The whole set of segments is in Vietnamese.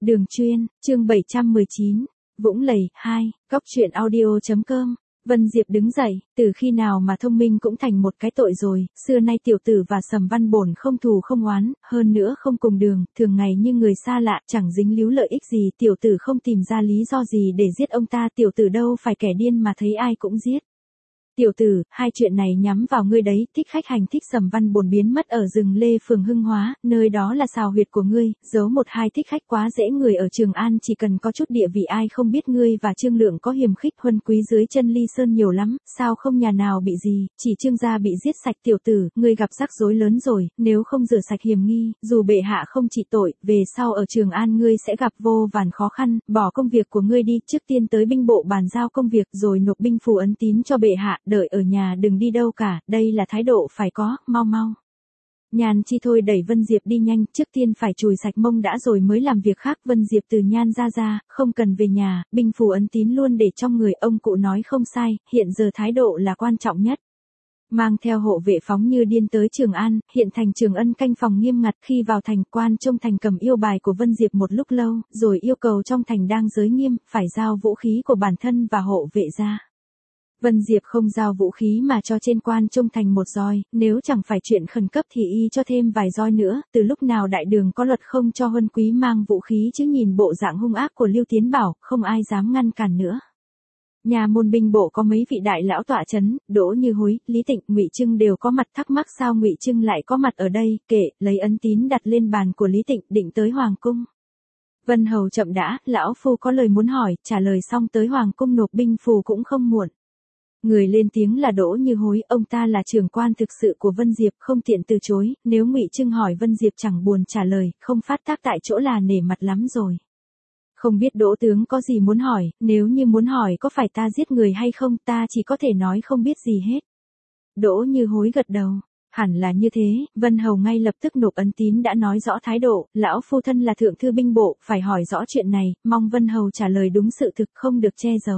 Đường Chuyên, chương 719, Vũng Lầy 2, Góc truyện audio.com. Vân Diệp đứng dậy, từ khi nào mà thông minh cũng thành một cái tội rồi, xưa nay tiểu tử và Sầm Văn Bổn không thù không oán, hơn nữa không cùng đường, thường ngày như người xa lạ, chẳng dính líu lợi ích gì, tiểu tử không tìm ra lý do gì để giết ông ta, tiểu tử đâu phải kẻ điên mà thấy ai cũng giết. Tiểu tử, hai chuyện này nhắm vào ngươi đấy, thích khách hành thích Sầm Văn Bổn biến mất ở rừng Lê phường Hưng Hóa, nơi đó là xào huyệt của ngươi, giấu một hai thích khách quá dễ, người ở Trường An chỉ cần có chút địa vị ai không biết ngươi và Trương Lượng có hiềm khích huân quý dưới chân Ly Sơn nhiều lắm, sao không nhà nào bị gì, chỉ Trương gia bị giết sạch. Tiểu tử, ngươi gặp rắc rối lớn rồi, nếu không rửa sạch hiềm nghi, dù bệ hạ không trị tội, về sau ở Trường An ngươi sẽ gặp vô vàn khó khăn, bỏ công việc của ngươi đi, trước tiên tới binh bộ bàn giao công việc rồi nộp binh phù ấn tín cho bệ hạ, đợi ở nhà đừng đi đâu cả, đây là thái độ phải có, mau mau. Nhan Chi thôi đẩy Vân Diệp đi nhanh, trước tiên phải chùi sạch mông đã rồi mới làm việc khác. Vân Diệp từ Nhan ra, không cần về nhà, binh phù ấn tín luôn để trong người, ông cụ nói không sai, hiện giờ thái độ là quan trọng nhất. Mang theo hộ vệ phóng như điên tới Trường An, hiện thành Trường Ân canh phòng nghiêm ngặt, khi vào thành quan trông thành cầm yêu bài của Vân Diệp một lúc lâu, rồi yêu cầu trong thành đang giới nghiêm, phải giao vũ khí của bản thân và hộ vệ ra. Vân Diệp không giao vũ khí mà cho trên quan trông thành một roi, nếu chẳng phải chuyện khẩn cấp thì y cho thêm vài roi nữa, từ lúc nào đại đường có luật không cho huân quý mang vũ khí chứ, nhìn bộ dạng hung ác của Lưu Tiến Bảo, không ai dám ngăn cản nữa. Nhà môn binh bộ có mấy vị đại lão tọa chấn, Đỗ Như Hối, Lý Tịnh, Ngụy Trưng đều có mặt, thắc mắc sao Ngụy Trưng lại có mặt ở đây, kệ, lấy ấn tín đặt lên bàn của Lý Tịnh, định tới hoàng cung. Vân hầu chậm đã, lão phu có lời muốn hỏi, trả lời xong tới hoàng cung nộp binh phù cũng không muộn. Người lên tiếng là Đỗ Như Hối, ông ta là trưởng quan thực sự của Vân Diệp, không tiện từ chối, nếu Ngụy Trưng hỏi Vân Diệp chẳng buồn trả lời, không phát tác tại chỗ là nể mặt lắm rồi. Không biết Đỗ tướng có gì muốn hỏi, nếu như muốn hỏi có phải ta giết người hay không, ta chỉ có thể nói không biết gì hết. Đỗ Như Hối gật đầu, hẳn là như thế, Vân hầu ngay lập tức nộp ấn tín đã nói rõ thái độ, lão phu thân là thượng thư binh bộ, phải hỏi rõ chuyện này, mong Vân hầu trả lời đúng sự thực, không được che giấu.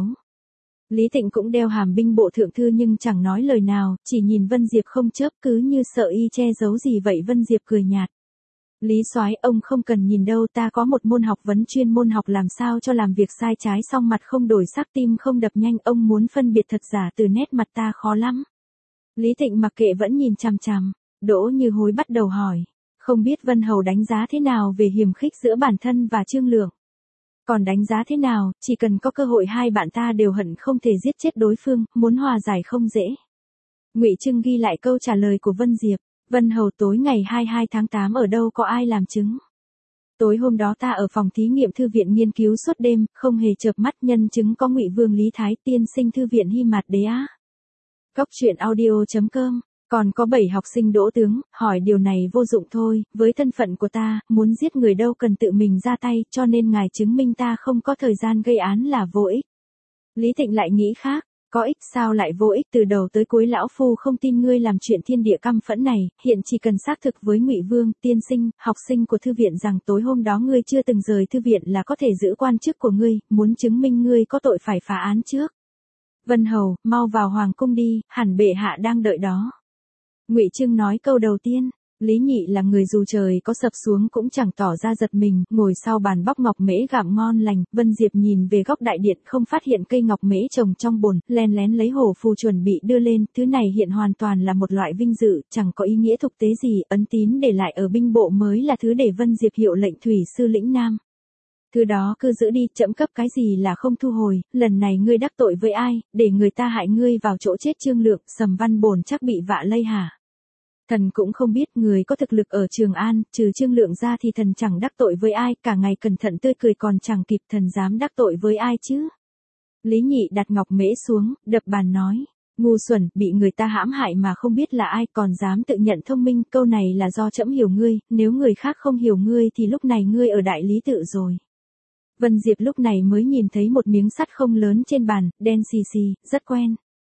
Lý Tịnh cũng đeo hàm binh bộ thượng thư nhưng chẳng nói lời nào, chỉ nhìn Vân Diệp không chớp, cứ như sợ y che giấu gì vậy. Vân Diệp cười nhạt. Lý soái, ông không cần nhìn đâu, ta có một môn học vấn chuyên môn học làm sao cho làm việc sai trái xong mặt không đổi sắc, tim không đập nhanh, ông muốn phân biệt thật giả từ nét mặt ta khó lắm. Lý Tịnh mặc kệ vẫn nhìn chằm chằm, Đỗ Như Hối bắt đầu hỏi, không biết Vân hầu đánh giá thế nào về hiềm khích giữa bản thân và Trương Lượng? Còn đánh giá thế nào, chỉ cần có cơ hội hai bạn ta đều hận không thể giết chết đối phương, muốn hòa giải không dễ. Ngụy Trưng ghi lại câu trả lời của Vân Diệp, Vân hầu tối ngày 22 tháng 8 ở đâu có ai làm chứng. Tối hôm đó ta ở phòng thí nghiệm thư viện nghiên cứu suốt đêm, không hề chợp mắt, nhân chứng có Ngụy Vương Lý Thái, tiên sinh thư viện Hy Mạt Đế Á. Góc truyện audio.com. Còn có 7 học sinh Đỗ tướng, hỏi điều này vô dụng thôi, với thân phận của ta, muốn giết người đâu cần tự mình ra tay, cho nên ngài chứng minh ta không có thời gian gây án là vô ích. Lý Tịnh lại nghĩ khác, có ích sao lại vô ích, từ đầu tới cuối lão phu không tin ngươi làm chuyện thiên địa căm phẫn này, hiện chỉ cần xác thực với Ngụy Vương, tiên sinh, học sinh của thư viện rằng tối hôm đó ngươi chưa từng rời thư viện là có thể giữ quan chức của ngươi, muốn chứng minh ngươi có tội phải phá án trước. Vân hầu, mau vào hoàng cung đi, hẳn bệ hạ đang đợi đó. Ngụy Trưng nói câu đầu tiên, Lý Nhị là người dù trời có sập xuống cũng chẳng tỏ ra giật mình, ngồi sau bàn bóc ngọc mễ gặm ngon lành. Vân Diệp nhìn về góc đại điện không phát hiện cây ngọc mễ trồng trong bồn, len lén lấy hổ phù chuẩn bị đưa lên, thứ này hiện hoàn toàn là một loại vinh dự, chẳng có ý nghĩa thực tế gì, ấn tín để lại ở binh bộ mới là thứ để Vân Diệp hiệu lệnh thủy sư lĩnh Nam. Thứ đó cứ giữ đi, trẫm cấp cái gì là không thu hồi, lần này ngươi đắc tội với ai, để người ta hại ngươi vào chỗ chết. Trương Lượng, Sầm Văn Bổn chắc bị vạ lây hả? Thần cũng không biết, người có thực lực ở Trường An, trừ Trương Lượng ra thì thần chẳng đắc tội với ai, cả ngày cẩn thận tươi cười còn chẳng kịp, thần dám đắc tội với ai chứ? Lý Nhị đặt ngọc mễ xuống, đập bàn nói, ngu xuẩn, bị người ta hãm hại mà không biết là ai, còn dám tự nhận thông minh, câu này là do trẫm hiểu ngươi, nếu người khác không hiểu ngươi thì lúc này ngươi ở đại lý tự rồi. Vân Diệp lúc này mới nhìn thấy một miếng sắt không lớn trên bàn, đen xì xì, rất quen.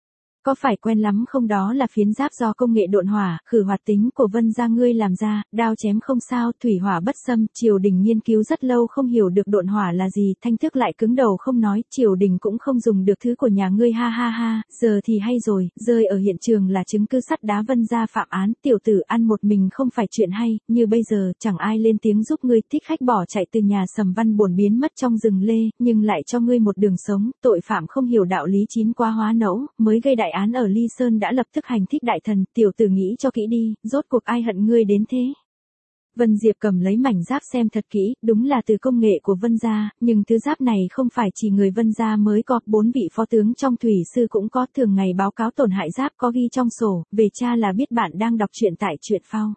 Có phải quen lắm không, đó là phiến giáp do công nghệ độn hỏa, khử hoạt tính của Vân gia ngươi làm ra, đao chém không sao, thủy hỏa bất xâm, triều đình nghiên cứu rất lâu không hiểu được độn hỏa là gì, Thanh Tước lại cứng đầu không nói, triều đình cũng không dùng được thứ của nhà ngươi, ha ha ha, giờ thì hay rồi, rơi ở hiện trường là chứng cứ sắt đá Vân gia phạm án, tiểu tử ăn một mình không phải chuyện hay, như bây giờ, chẳng ai lên tiếng giúp ngươi, thích khách bỏ chạy từ nhà Sầm Văn Bổn biến mất trong rừng lê, nhưng lại cho ngươi một đường sống, tội phạm không hiểu đạo lý chín qua hóa nẫu, mới gây đại án ở Ly Sơn đã lập tức hành thích đại thần, tiểu tử nghĩ cho kỹ đi, rốt cuộc ai hận ngươi đến thế. Vân Diệp cầm lấy mảnh giáp xem thật kỹ, đúng là từ công nghệ của Vân gia, nhưng thứ giáp này không phải chỉ người Vân gia mới có, 4 vị phó tướng trong thủy sư cũng có, thường ngày báo cáo tổn hại giáp có ghi trong sổ, về cha là biết bạn đang đọc truyện tại truyện phao.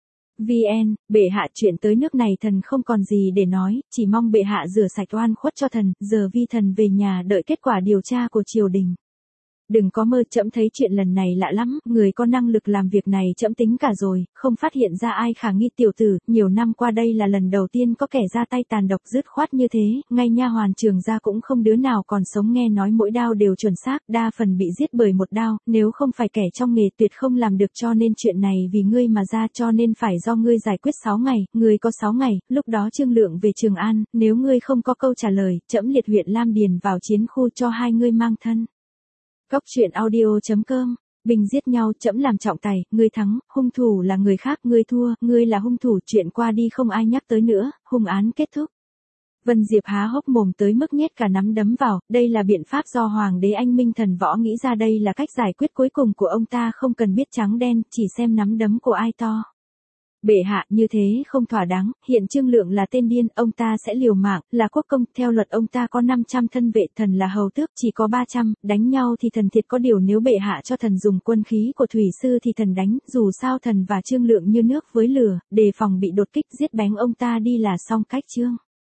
VN, bệ hạ chuyện tới nước này thần không còn gì để nói, chỉ mong bệ hạ rửa sạch oan khuất cho thần, giờ vi thần về nhà đợi kết quả điều tra của triều đình. Đừng có mơ, trẫm thấy chuyện lần này lạ lắm, người có năng lực làm việc này trẫm tính cả rồi, không phát hiện ra ai khả nghi, tiểu tử, nhiều năm qua đây là lần đầu tiên có kẻ ra tay tàn độc dứt khoát như thế, ngay nha hoàn Trường gia cũng không đứa nào còn sống, nghe nói mỗi đao đều chuẩn xác, đa phần bị giết bởi một đao, nếu không phải kẻ trong nghề tuyệt không làm được, cho nên chuyện này vì ngươi mà ra, cho nên phải do ngươi giải quyết 6 ngày, ngươi có 6 ngày, lúc đó Trương Lượng về Trường An, nếu ngươi không có câu trả lời, trẫm liệt huyện Lam Điền vào chiến khu cho hai ngươi mang thân. Cóc truyện audio.com, binh giết nhau trẫm làm trọng tài, ngươi thắng, hung thủ là người khác, ngươi thua, ngươi là hung thủ, chuyện qua đi không ai nhắc tới nữa, hung án kết thúc. Vân Diệp há hốc mồm tới mức nhét cả nắm đấm vào, đây là biện pháp do Hoàng đế Anh Minh Thần Võ nghĩ ra, đây là cách giải quyết cuối cùng của ông ta, không cần biết trắng đen, chỉ xem nắm đấm của ai to. Bệ hạ, như thế không thỏa đáng, hiện Trương Lượng là tên điên, ông ta sẽ liều mạng, là quốc công, theo luật ông ta có 500 thân vệ, thần là hầu tước, chỉ có 300, đánh nhau thì thần thiệt, có điều nếu bệ hạ cho thần dùng quân khí của thủy sư thì thần đánh, dù sao thần và Trương Lượng như nước với lửa, đề phòng bị đột kích, giết bánh ông ta đi là xong cách chương.